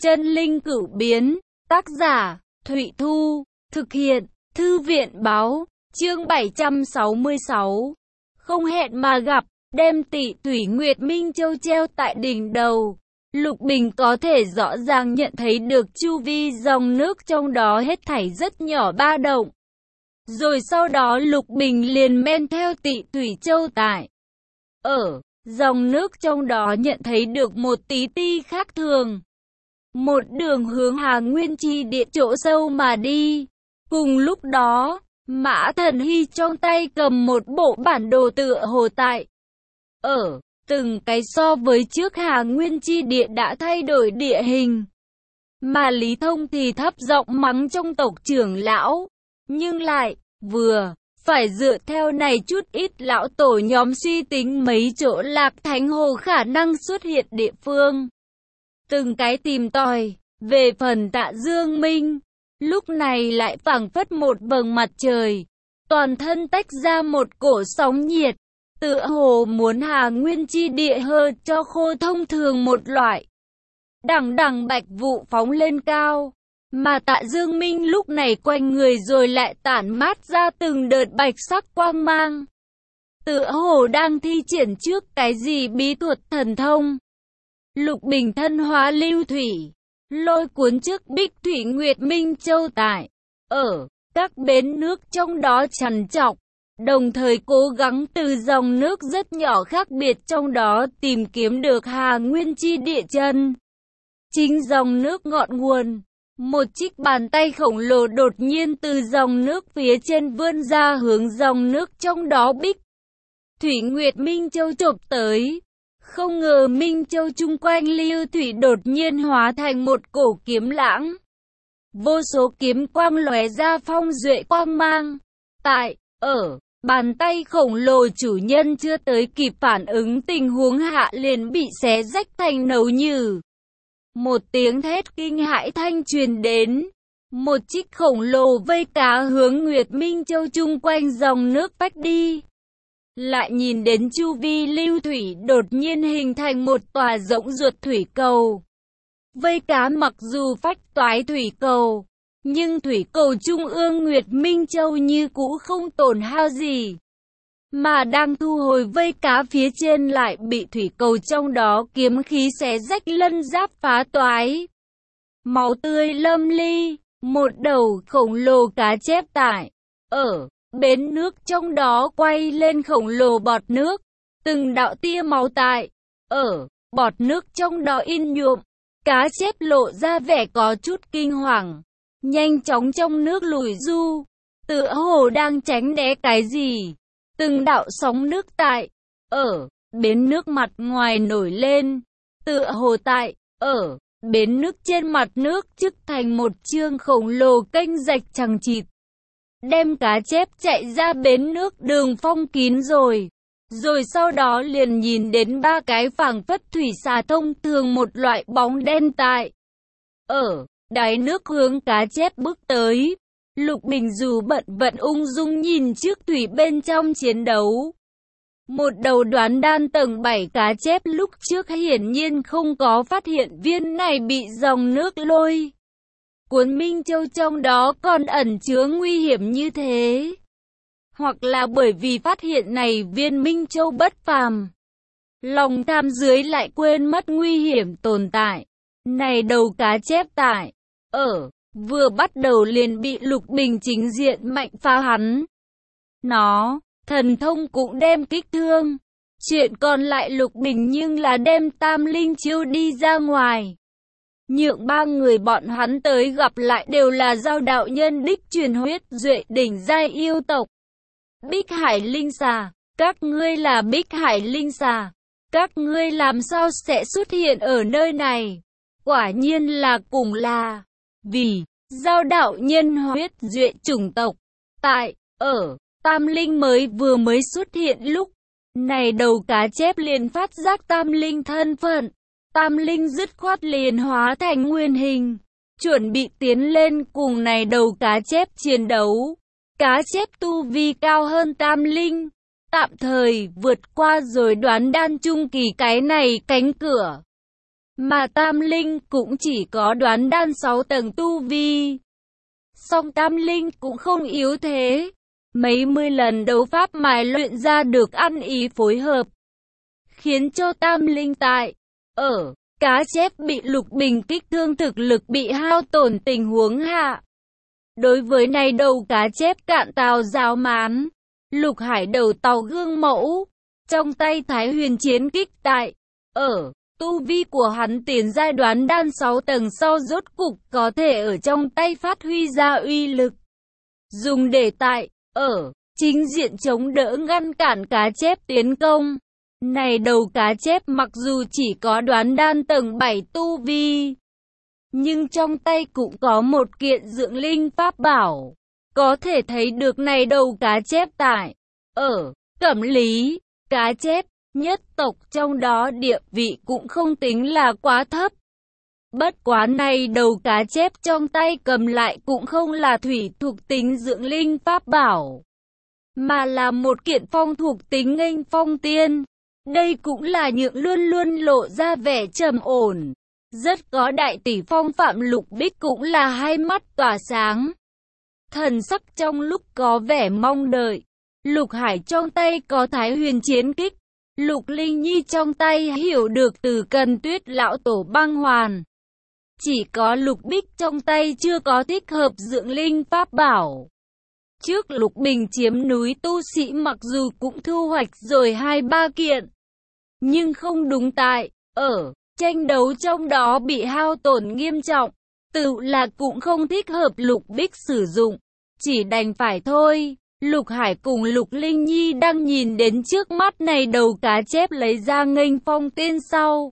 Chân linh cửu biến, tác giả, Thụy Thu, thực hiện, Thư viện báo, chương 766. Không hẹn mà gặp, đem Tị Thủy Nguyệt Minh Châu treo tại đỉnh đầu. Lục Bình có thể rõ ràng nhận thấy được chu vi dòng nước trong đó hết thảy rất nhỏ ba động. Rồi sau đó Lục Bình liền men theo Tị Thủy Châu tại dòng nước trong đó nhận thấy được một tí ti khác thường. Một đường hướng Hà Nguyên Chi Địa chỗ sâu mà đi. Cùng lúc đó, Mã Thần Hy trong tay cầm một bộ bản đồ tựa hồ tại từng cái so với trước Hà Nguyên Chi Địa đã thay đổi địa hình. Mà Lý Thông thì thấp giọng mắng trong tộc trưởng lão, nhưng lại vừa phải dựa theo này chút ít lão tổ nhóm suy tính mấy chỗ Lạc Thánh Hồ khả năng xuất hiện địa phương. Từng cái tìm tòi, về phần Tạ Dương Minh, lúc này lại phảng phất một vầng mặt trời, toàn thân tách ra một cổ sóng nhiệt, tựa hồ muốn Hà Nguyên Chi Địa hơ cho khô thông thường một loại. Đằng đằng bạch vụ phóng lên cao, mà Tạ Dương Minh lúc này quanh người rồi lại tản mát ra từng đợt bạch sắc quang mang. Tựa hồ đang thi triển trước cái gì bí thuật thần thông. Lục Bình thân hóa lưu thủy, lôi cuốn trước Bích Thủy Nguyệt Minh Châu tại các bến nước trong đó trằn trọc, đồng thời cố gắng từ dòng nước rất nhỏ khác biệt trong đó tìm kiếm được Hà Nguyên Chi Địa chân. Chính dòng nước ngọn nguồn, một chiếc bàn tay khổng lồ đột nhiên từ dòng nước phía trên vươn ra hướng dòng nước trong đó Bích Thủy Nguyệt Minh Châu chộp tới. Không ngờ Minh Châu chung quanh lưu thủy đột nhiên hóa thành một cổ kiếm lãng. Vô số kiếm quang lóe ra phong duệ quang mang. Tại bàn tay khổng lồ chủ nhân chưa tới kịp phản ứng tình huống hạ liền bị xé rách thành nấu nhừ. Một tiếng thét kinh hãi thanh truyền đến. Một chiếc khổng lồ vây cá hướng Nguyệt Minh Châu chung quanh dòng nước phách đi. Lại nhìn đến chu vi lưu thủy đột nhiên hình thành một tòa rỗng ruột thủy cầu. Vây cá mặc dù phách toái thủy cầu, nhưng thủy cầu trung ương Nguyệt Minh Châu như cũ không tổn hao gì. Mà đang thu hồi vây cá phía trên lại bị thủy cầu trong đó kiếm khí xé rách lân giáp phá toái. Máu tươi lâm ly, một đầu khổng lồ cá chép tại bến nước trong đó quay lên khổng lồ bọt nước, từng đạo tia máu tại bọt nước trong đó in nhuộm, cá chép lộ ra vẻ có chút kinh hoàng, nhanh chóng trong nước lùi du, tựa hồ đang tránh né cái gì. Từng đạo sóng nước tại bến nước mặt ngoài nổi lên, tựa hồ tại bến nước trên mặt nước chức thành một chương khổng lồ kênh rạch chằng chịt. Đem cá chép chạy ra bến nước đường phong kín rồi. Rồi sau đó liền nhìn đến ba cái phảng phất thủy xà thông thường một loại bóng đen tại đáy nước hướng cá chép bước tới. Lục Bình dù bận vận ung dung nhìn trước thủy bên trong chiến đấu. Một đầu đoán đan tầng 7 cá chép lúc trước hiển nhiên không có phát hiện viên này bị dòng nước lôi cuốn Minh Châu trong đó còn ẩn chứa nguy hiểm như thế. Hoặc là bởi vì phát hiện này viên Minh Châu bất phàm. Lòng tham dưới lại quên mất nguy hiểm tồn tại. Này đầu cá chép tại vừa bắt đầu liền bị Lục Bình chính diện mạnh phá hắn. Nó, thần thông cũng đem kích thương. Chuyện còn lại Lục Bình nhưng là đem Tam Linh Chiêu đi ra ngoài. Nhượng ba người bọn hắn tới gặp lại đều là giao đạo nhân đích truyền huyết duệ đỉnh giai yêu tộc. Bích Hải Linh Xà, các ngươi là Bích Hải Linh Xà, các ngươi làm sao sẽ xuất hiện ở nơi này? Quả nhiên là cùng là vì giao đạo nhân huyết duệ chủng tộc. Tại Tam Linh vừa mới xuất hiện lúc này đầu cá chép liền phát giác Tam Linh thân phận. Tam Linh dứt khoát liền hóa thành nguyên hình, chuẩn bị tiến lên cùng này đầu cá chép chiến đấu. Cá chép tu vi cao hơn Tam Linh, tạm thời vượt qua rồi đoán đan trung kỳ cái này cánh cửa. Mà Tam Linh cũng chỉ có đoán đan 6 tầng tu vi. Song Tam Linh cũng không yếu thế. Mấy mươi lần đấu pháp mài luyện ra được ăn ý phối hợp, khiến cho Tam Linh tại ở cá chép bị Lục Bình kích thương thực lực bị hao tổn tình huống hạ. Đối với này đầu cá chép cạn tàu giáo mán, Lục Hải đầu tàu gương mẫu, trong tay Thái Huyền chiến kích tại ở tu vi của hắn tiến giai đoán đan 6 tầng sau rốt cục có thể ở trong tay phát huy ra uy lực, dùng để tại ở chính diện chống đỡ ngăn cản cá chép tiến công. Này đầu cá chép mặc dù chỉ có đoán đan tầng 7 tu vi, nhưng trong tay cũng có một kiện dưỡng linh pháp bảo. Có thể thấy được này đầu cá chép tại ở Cẩm Lý, cá chép nhất tộc trong đó địa vị cũng không tính là quá thấp. Bất quá này đầu cá chép trong tay cầm lại cũng không là thủy thuộc tính dưỡng linh pháp bảo, mà là một kiện phong thuộc tính nghênh phong tiên. Đây cũng là nhượng luôn luôn lộ ra vẻ trầm ổn, rất có đại tỷ phong phạm. Lục Bích cũng là hai mắt tỏa sáng, thần sắc trong lúc có vẻ mong đợi. Lục Hải trong tay có Thái Huyền chiến kích, Lục Linh Nhi trong tay hiểu được từ Cần Tuyết lão tổ băng hoàn. Chỉ có Lục Bích trong tay chưa có thích hợp dưỡng linh pháp bảo. Trước Lục Bình chiếm núi tu sĩ mặc dù cũng thu hoạch rồi 2-3 kiện, nhưng không đúng tại ở tranh đấu trong đó bị hao tổn nghiêm trọng, tự là cũng không thích hợp Lục Bích sử dụng, chỉ đành phải thôi. Lục Hải cùng Lục Linh Nhi đang nhìn đến trước mắt này đầu cá chép lấy ra nghênh phong tiên sau,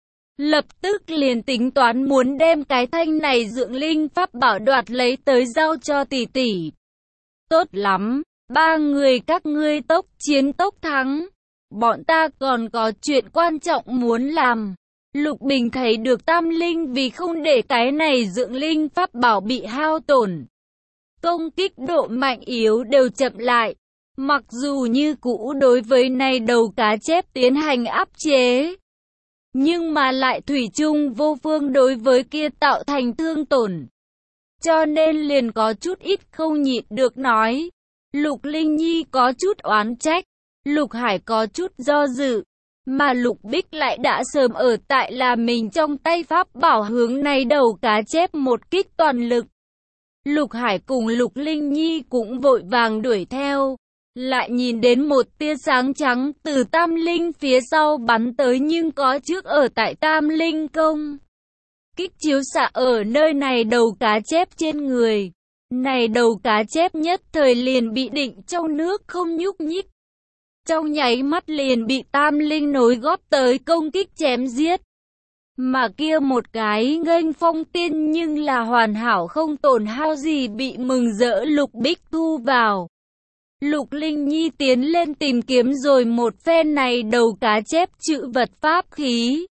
lập tức liền tính toán muốn đem cái thanh này dưỡng linh pháp bảo đoạt lấy tới giao cho tỷ tỷ. Tốt lắm, ba người các ngươi tốc chiến tốc thắng, bọn ta còn có chuyện quan trọng muốn làm. Lục Bình thấy được Tam Linh vì không để cái này dưỡng linh pháp bảo bị hao tổn, công kích độ mạnh yếu đều chậm lại, mặc dù như cũ đối với này đầu cá chép tiến hành áp chế, nhưng mà lại thủy chung vô phương đối với kia tạo thành thương tổn. Cho nên liền có chút ít không nhịn được nói. Lục Linh Nhi có chút oán trách, Lục Hải có chút do dự, mà Lục Bích lại đã sớm ở tại là mình trong tay pháp bảo hướng này đầu cá chép một kích toàn lực. Lục Hải cùng Lục Linh Nhi cũng vội vàng đuổi theo, lại nhìn đến một tia sáng trắng từ Tam Linh phía sau bắn tới, nhưng có trước ở tại Tam Linh công kích chiếu xạ ở nơi này đầu cá chép trên người. Này đầu cá chép nhất thời liền bị định trong nước không nhúc nhích, trong nháy mắt liền bị Tam Linh nối gót tới công kích chém giết. Mà kia một cái nghênh phong tiên nhưng là hoàn hảo không tổn hao gì bị mừng rỡ Lục Bích thu vào. Lục Linh Nhi tiến lên tìm kiếm rồi một phen này đầu cá chép chữ vật pháp khí,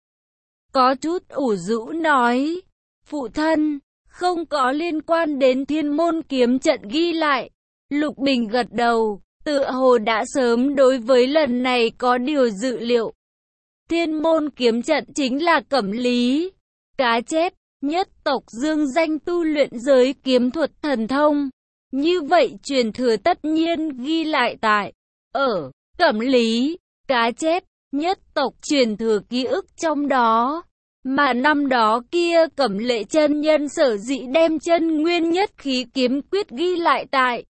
có chút ủ rũ nói, phụ thân, không có liên quan đến Thiên Môn kiếm trận ghi lại. Lục Bình gật đầu, tựa hồ đã sớm đối với lần này có điều dự liệu. Thiên Môn kiếm trận chính là Cẩm Lý, cá chép, nhất tộc dương danh tu luyện giới kiếm thuật thần thông. Như vậy truyền thừa tất nhiên ghi lại tại ở Cẩm Lý, cá chép, nhất tộc truyền thừa ký ức trong đó. Mà năm đó kia Cẩm Lệ chân nhân sở dĩ đem chân nguyên nhất khí kiếm quyết ghi lại tại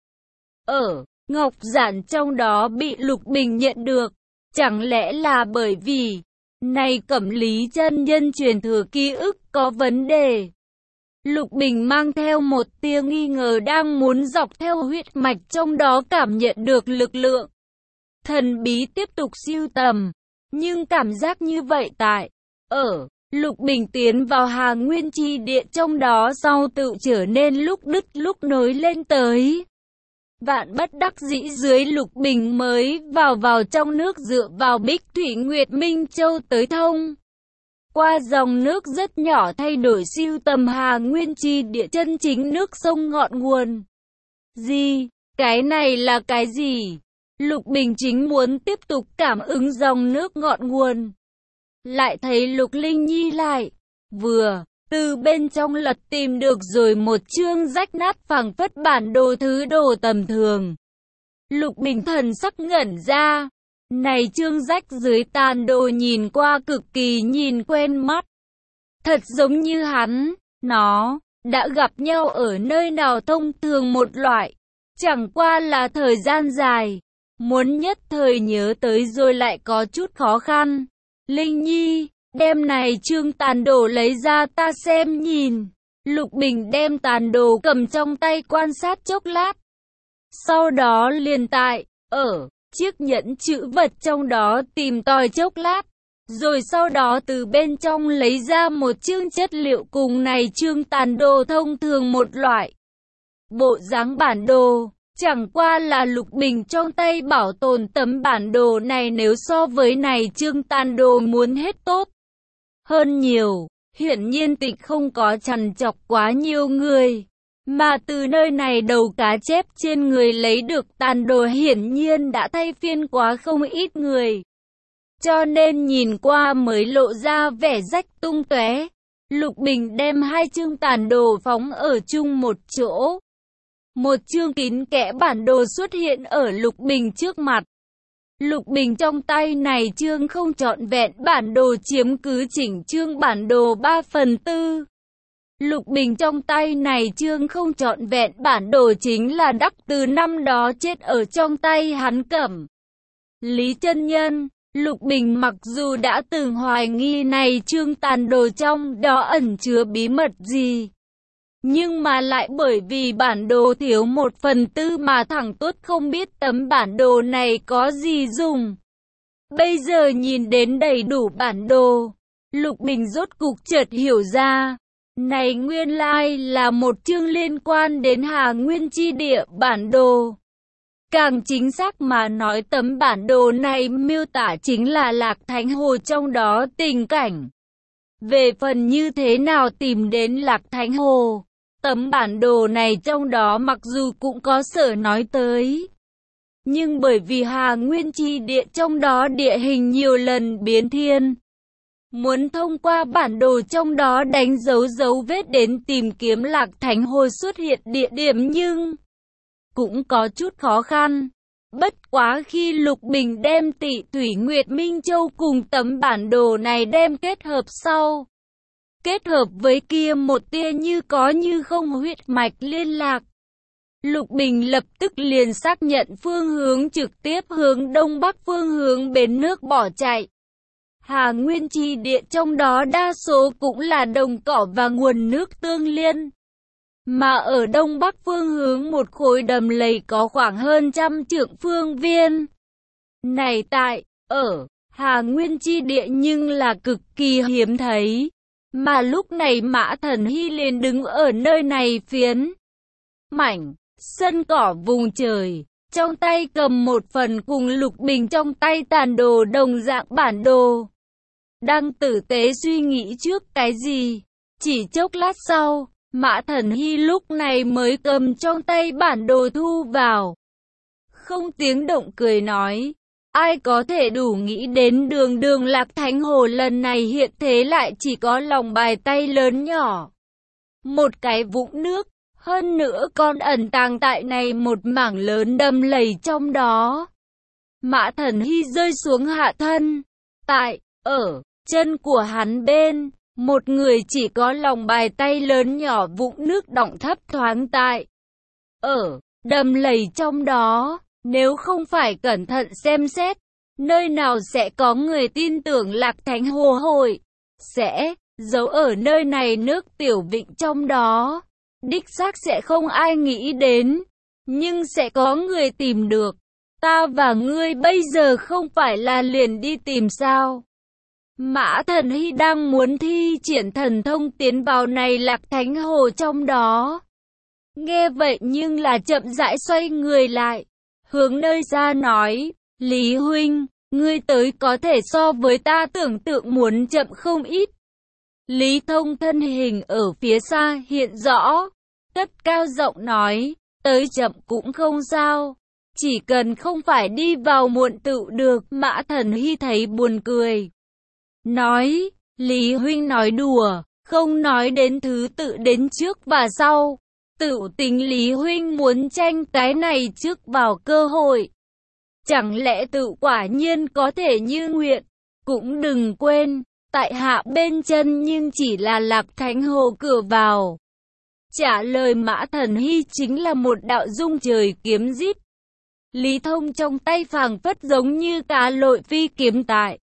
ở ngọc giản trong đó bị Lục Bình nhận được, chẳng lẽ là bởi vì này Cẩm Lý chân nhân truyền thừa ký ức có vấn đề? Lục Bình mang theo một tia nghi ngờ, đang muốn dọc theo huyết mạch trong đó cảm nhận được lực lượng thần bí tiếp tục sưu tầm, nhưng cảm giác như vậy tại ở Lục Bình tiến vào Hà Nguyên Chi Địa trong đó sau tự trở nên lúc đứt lúc nối lên tới. Vạn bất đắc dĩ dưới, Lục Bình mới vào trong nước dựa vào Bích Thủy Nguyệt Minh Châu tới thông qua dòng nước rất nhỏ thay đổi sưu tầm Hà Nguyên Chi Địa chân chính nước sông ngọn nguồn. Gì? Cái này là cái gì? Lục Bình chính muốn tiếp tục cảm ứng dòng nước ngọn nguồn, lại thấy Lục Linh Nhi lại vừa từ bên trong lật tìm được rồi một chương rách nát phẳng phất bản đồ thứ đồ tầm thường. Lục Bình thần sắc ngẩn ra, này chương rách dưới tàn đồ nhìn qua cực kỳ nhìn quen mắt. Thật giống như hắn, nó đã gặp nhau ở nơi nào thông thường một loại, chẳng qua là thời gian dài, muốn nhất thời nhớ tới rồi lại có chút khó khăn. Linh Nhi, đem này chương tàn đồ lấy ra ta xem nhìn. Lục Bình đem tàn đồ cầm trong tay quan sát chốc lát. Sau đó liền ở chiếc nhẫn chữ vật trong đó tìm tòi chốc lát. Rồi sau đó từ bên trong lấy ra một chương chất liệu cùng này chương tàn đồ thông thường một loại. Bộ dáng bản đồ, chẳng qua là Lục Bình trong tay bảo tồn tấm bản đồ này nếu so với này chương tàn đồ muốn hết tốt hơn nhiều. Hiển nhiên Tịch không có trằn trọc quá nhiều người, mà từ nơi này đầu cá chép trên người lấy được tàn đồ hiển nhiên đã thay phiên quá không ít người. Cho nên nhìn qua mới lộ ra vẻ rách tung tóe. Lục Bình đem hai chương tàn đồ phóng ở chung một chỗ. Một chương kín kẽ bản đồ xuất hiện ở Lục Bình trước mặt. Lục Bình trong tay này chương không trọn vẹn bản đồ chiếm cứ chỉnh chương bản đồ 3/4. Lục Bình trong tay này chương không trọn vẹn bản đồ chính là đắc từ năm đó chết ở trong tay hắn Cẩm Lý chân nhân. Lục Bình mặc dù đã từng hoài nghi này chương tàn đồ trong đó ẩn chứa bí mật gì, nhưng mà lại bởi vì bản đồ thiếu 1/4 mà thẳng tốt không biết tấm bản đồ này có gì dùng. Bây giờ nhìn đến đầy đủ bản đồ, Lục Bình rốt cục chợt hiểu ra, này nguyên lai là một chương liên quan đến Hà Nguyên chi địa bản đồ. Càng chính xác mà nói tấm bản đồ này miêu tả chính là Lạc Thánh Hồ trong đó tình cảnh. Về phần như thế nào tìm đến Lạc Thánh Hồ, tấm bản đồ này trong đó mặc dù cũng có sở nói tới, nhưng bởi vì Hà Nguyên chi địa trong đó địa hình nhiều lần biến thiên, muốn thông qua bản đồ trong đó đánh dấu dấu vết đến tìm kiếm Lạc Thánh Hồ xuất hiện địa điểm nhưng cũng có chút khó khăn. Bất quá khi Lục Bình đem Tị Thủy Nguyệt Minh Châu cùng tấm bản đồ này đem kết hợp sau, kết hợp với kia một tia như có như không huyết mạch liên lạc, Lục Bình lập tức liền xác nhận phương hướng trực tiếp hướng đông bắc phương hướng bến nước bỏ chạy. Hà Nguyên chi địa trong đó đa số cũng là đồng cỏ và nguồn nước tương liên. Mà ở đông bắc phương hướng một khối đầm lầy có khoảng hơn 100 trượng phương viên. Này ở Hà Nguyên chi địa nhưng là cực kỳ hiếm thấy. Mà lúc này Mã Thần Hy liền đứng ở nơi này phiến mảnh sân cỏ vùng trời, trong tay cầm một phần cùng Lục Bình trong tay tàn đồ đồng dạng bản đồ. Đang tử tế suy nghĩ trước cái gì. Chỉ chốc lát sau, Mã Thần Hy lúc này mới cầm trong tay bản đồ thu vào. Không tiếng động cười nói, ai có thể đủ nghĩ đến đường Lạc Thánh Hồ lần này hiện thế lại chỉ có lòng bài tay lớn nhỏ. Một cái vũng nước, hơn nữa còn ẩn tàng tại này một mảng lớn đầm lầy trong đó. Mã Thần Hy rơi xuống hạ thân, ở chân của hắn bên, một người chỉ có lòng bài tay lớn nhỏ vũng nước đọng thấp thoáng ở đầm lầy trong đó. Nếu không phải cẩn thận xem xét, nơi nào sẽ có người tin tưởng Lạc Thánh Hồ hội sẽ giấu ở nơi này nước tiểu vịnh trong đó. Đích xác sẽ không ai nghĩ đến, nhưng sẽ có người tìm được. Ta và ngươi bây giờ không phải là liền đi tìm sao? Mã Thần Hy đang muốn thi triển thần thông tiến vào này Lạc Thánh Hồ trong đó. Nghe vậy nhưng là chậm rãi xoay người lại, hướng nơi ra nói, Lý huynh, ngươi tới có thể so với ta tưởng tượng muốn chậm không ít. Lý Thông thân hình ở phía xa hiện rõ, cất cao giọng nói, tới chậm cũng không sao, chỉ cần không phải đi vào muộn tựu được. Mã Thần Hy thấy buồn cười. nói, Lý huynh nói đùa, không nói đến thứ tự đến trước và sau. Tự tính Lý huynh muốn tranh cái này trước vào cơ hội. Chẳng lẽ tự quả nhiên có thể như nguyện? Cũng đừng quên, tại hạ bên chân nhưng chỉ là Lạc Thánh Hồ cửa vào. Trả lời Mã Thần Hy chính là một đạo dung trời kiếm rít. Lý Thông trong tay phảng phất giống như cá lội phi kiếm tại.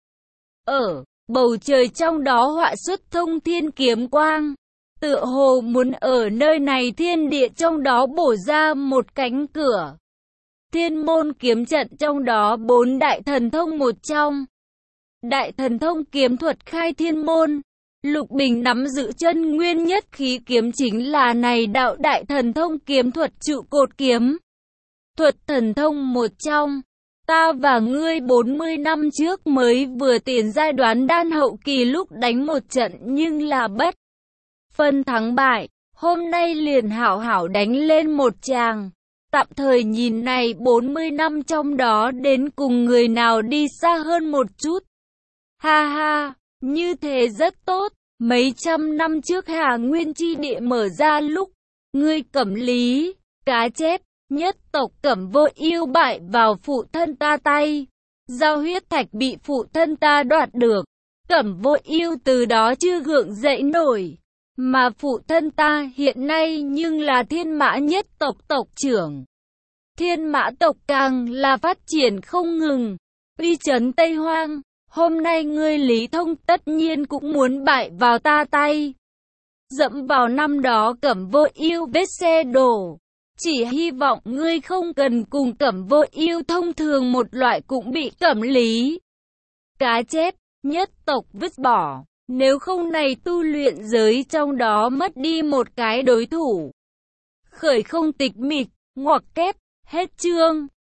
Ở bầu trời trong đó họa xuất thông thiên kiếm quang. Tựa hồ muốn ở nơi này thiên địa trong đó bổ ra một cánh cửa. Thiên môn kiếm trận trong đó 4 đại thần thông một trong. Đại thần thông kiếm thuật khai thiên môn. Lục Bình nắm giữ chân nguyên nhất khí kiếm chính là này đạo đại thần thông kiếm thuật trụ cột kiếm. Thuật thần thông một trong. Ta và ngươi 40 năm trước mới vừa tiền giai đoán đan hậu kỳ lúc đánh một trận nhưng là bất phân thắng bại. Hôm nay liền hảo hảo đánh lên một tràng. Tạm thời nhìn này 40 năm trong đó đến cùng người nào đi xa hơn một chút. Ha ha, như thế rất tốt. Mấy trăm năm trước Hà Nguyên chi địa mở ra lúc ngươi Cẩm Lý, cá chép, nhất tộc Cẩm Vô Ưu bại vào phụ thân ta tay. Giao huyết thạch bị phụ thân ta đoạt được. Cẩm Vô Ưu từ đó chưa gượng dậy nổi. Mà phụ thân ta hiện nay nhưng là Thiên Mã nhất tộc tộc trưởng. Thiên Mã tộc càng là phát triển không ngừng, uy chấn Tây Hoang. Hôm nay ngươi Lý Thông tất nhiên cũng muốn bại vào ta tay. Dẫm vào năm đó Cẩm Vô Ưu vết xe đổ. Chỉ hy vọng ngươi không cần cùng Cẩm Vô Ưu thông thường một loại cũng bị Cẩm Lý, cá chép, nhất tộc vứt bỏ. Nếu không này tu luyện giới trong đó mất đi một cái đối thủ. Khởi không tịch mịch, ngoặc kép, hết chương.